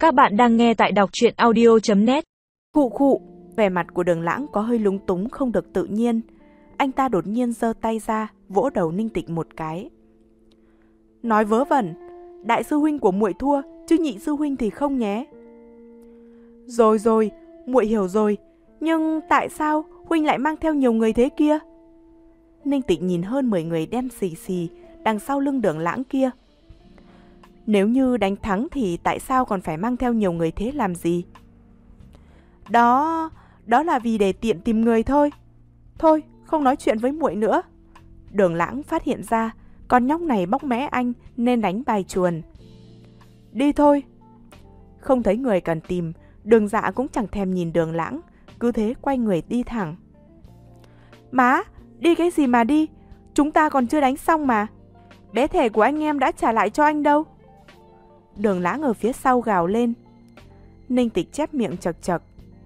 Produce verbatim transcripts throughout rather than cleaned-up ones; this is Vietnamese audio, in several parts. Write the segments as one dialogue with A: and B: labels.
A: Các bạn đang nghe tại đọc truyện audio chấm net.
B: Khụ khụ, vẻ mặt của Đường Lãng có hơi lúng túng không được tự nhiên. Anh ta đột nhiên giơ tay ra, vỗ đầu Ninh Tịch một cái. Nói vớ vẩn, đại sư huynh của muội thua, chứ nhị sư huynh thì không nhé. Rồi rồi, muội hiểu rồi, nhưng tại sao huynh lại mang theo nhiều người thế kia? Ninh Tịch nhìn hơn mười người đen xì xì đằng sau lưng Đường Lãng kia. Nếu như đánh thắng thì tại sao còn phải mang theo nhiều người thế làm gì? Đó, đó là vì để tiện tìm người thôi. Thôi, không nói chuyện với muội nữa. Đường Lãng phát hiện ra con nhóc này bóc mẽ anh nên đánh bài chuồn. Đi thôi. Không thấy người cần tìm, Đường Dạ cũng chẳng thèm nhìn Đường Lãng, cứ thế quay người đi thẳng. Má, đi cái gì mà đi? Chúng ta còn chưa đánh xong mà. Bé thẻ của anh em đã trả lại cho anh đâu. Đường Lãng ở phía sau gào lên. Ninh Tịch chép miệng chật chật.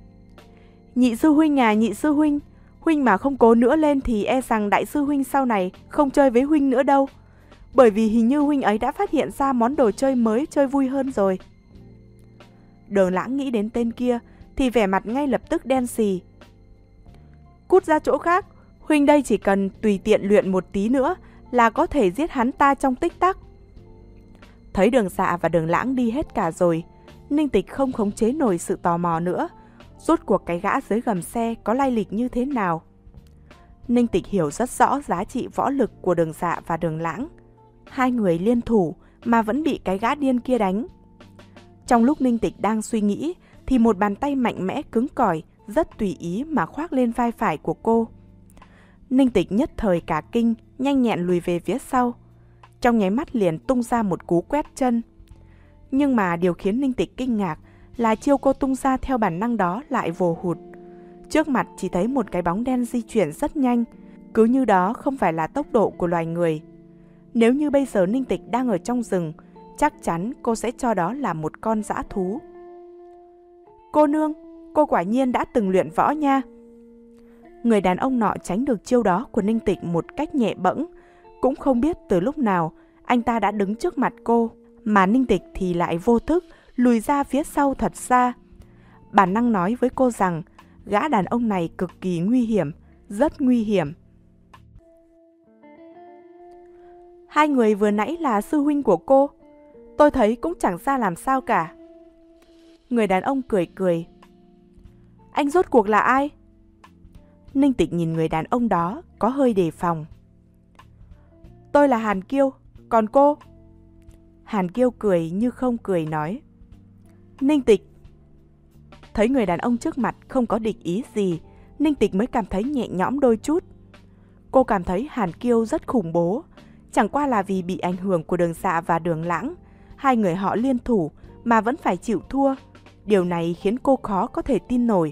B: Nhị sư huynh à, nhị sư huynh, huynh mà không cố nữa lên thì e rằng đại sư huynh sau này không chơi với huynh nữa đâu. Bởi vì hình như huynh ấy đã phát hiện ra món đồ chơi mới chơi vui hơn rồi. Đường Lãng nghĩ đến tên kia thì vẻ mặt ngay lập tức đen xì. Cút ra chỗ khác, huynh đây chỉ cần tùy tiện luyện một tí nữa là có thể giết hắn ta trong tích tắc. Thấy Đường Dạ và Đường Lãng đi hết cả rồi, Ninh Tịch không khống chế nổi sự tò mò nữa. Rốt cuộc cái gã dưới gầm xe có lai lịch như thế nào? Ninh Tịch hiểu rất rõ giá trị võ lực của Đường Dạ và Đường Lãng. Hai người liên thủ mà vẫn bị cái gã điên kia đánh. Trong lúc Ninh Tịch đang suy nghĩ thì một bàn tay mạnh mẽ cứng cỏi rất tùy ý mà khoác lên vai phải của cô. Ninh Tịch nhất thời cả kinh, nhanh nhẹn lùi về phía sau. Trong nháy mắt liền tung ra một cú quét chân. Nhưng mà điều khiến Ninh Tịch kinh ngạc là chiêu cô tung ra theo bản năng đó lại vồ hụt. Trước mặt chỉ thấy một cái bóng đen di chuyển rất nhanh, cứ như đó không phải là tốc độ của loài người. Nếu như bây giờ Ninh Tịch đang ở trong rừng, chắc chắn cô sẽ cho đó là một con dã thú. Cô nương, cô quả nhiên đã từng luyện võ nha. Người đàn ông nọ tránh được chiêu đó của Ninh Tịch một cách nhẹ bẫng. Cũng không biết từ lúc nào anh ta đã đứng trước mặt cô, mà Ninh Tịch thì lại vô thức lùi ra phía sau thật xa. Bản năng nói với cô rằng gã đàn ông này cực kỳ nguy hiểm, rất nguy hiểm. Hai người vừa nãy là sư huynh của cô, tôi thấy cũng chẳng ra làm sao cả. Người đàn ông cười cười. Anh rốt cuộc là ai? Ninh Tịch nhìn người đàn ông đó có hơi đề phòng. Tôi là Hàn Kiêu, còn cô? Hàn Kiêu cười như không cười nói. Ninh Tịch. Thấy người đàn ông trước mặt không có địch ý gì, Ninh Tịch mới cảm thấy nhẹ nhõm đôi chút. Cô cảm thấy Hàn Kiêu rất khủng bố, chẳng qua là vì bị ảnh hưởng của Đường Dạ và Đường Lãng, hai người họ liên thủ mà vẫn phải chịu thua. Điều này khiến cô khó có thể tin nổi.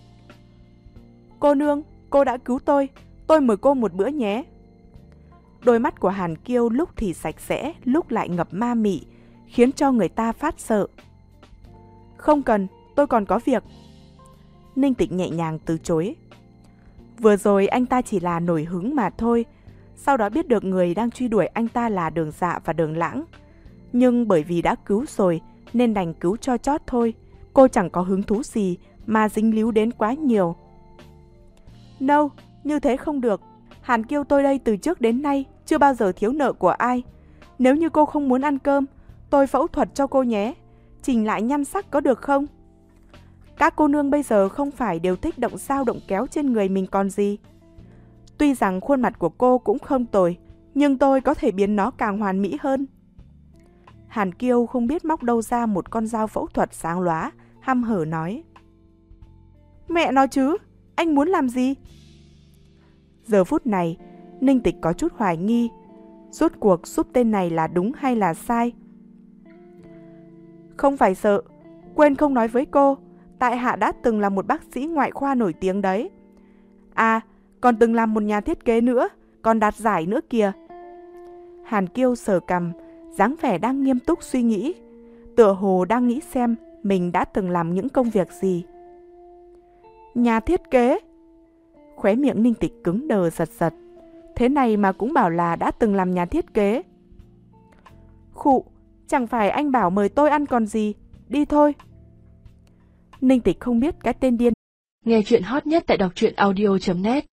B: Cô nương, cô đã cứu tôi, tôi mời cô một bữa nhé. Đôi mắt của Hàn Kiêu lúc thì sạch sẽ, lúc lại ngập ma mị, khiến cho người ta phát sợ. Không cần, tôi còn có việc. Ninh Tịch nhẹ nhàng từ chối. Vừa rồi anh ta chỉ là nổi hứng mà thôi, sau đó biết được người đang truy đuổi anh ta là Đường Dạ và Đường Lãng. Nhưng bởi vì đã cứu rồi nên đành cứu cho chót thôi, cô chẳng có hứng thú gì mà dính líu đến quá nhiều. No, như thế không được. Hàn Kiêu tôi đây từ trước đến nay chưa bao giờ thiếu nợ của ai. Nếu như cô không muốn ăn cơm, tôi phẫu thuật cho cô nhé. Chỉnh lại nhan sắc có được không? Các cô nương bây giờ không phải đều thích động dao động kéo trên người mình còn gì. Tuy rằng khuôn mặt của cô cũng không tồi, nhưng tôi có thể biến nó càng hoàn mỹ hơn. Hàn Kiêu không biết móc đâu ra một con dao phẫu thuật sáng lóa, hăm hở nói. Mẹ nói chứ, anh muốn làm gì? Giờ phút này, Ninh Tịch có chút hoài nghi, rốt cuộc giúp tên này là đúng hay là sai. Không phải sợ, quên không nói với cô, tại hạ đã từng là một bác sĩ ngoại khoa nổi tiếng đấy. À, còn từng làm một nhà thiết kế nữa, còn đạt giải nữa kìa. Hàn Kiêu sờ cằm, dáng vẻ đang nghiêm túc suy nghĩ, tựa hồ đang nghĩ xem mình đã từng làm những công việc gì. Nhà thiết kế? Khóe miệng Ninh Tịch cứng đờ giật giật. Thế này mà cũng bảo là đã từng làm nhà thiết kế. Khụ, chẳng phải anh bảo mời tôi ăn còn gì. đi thôi. Ninh Tịch không biết cái tên điên.
C: Nghe chuyện hot nhất tại đọc truyện audio chấm net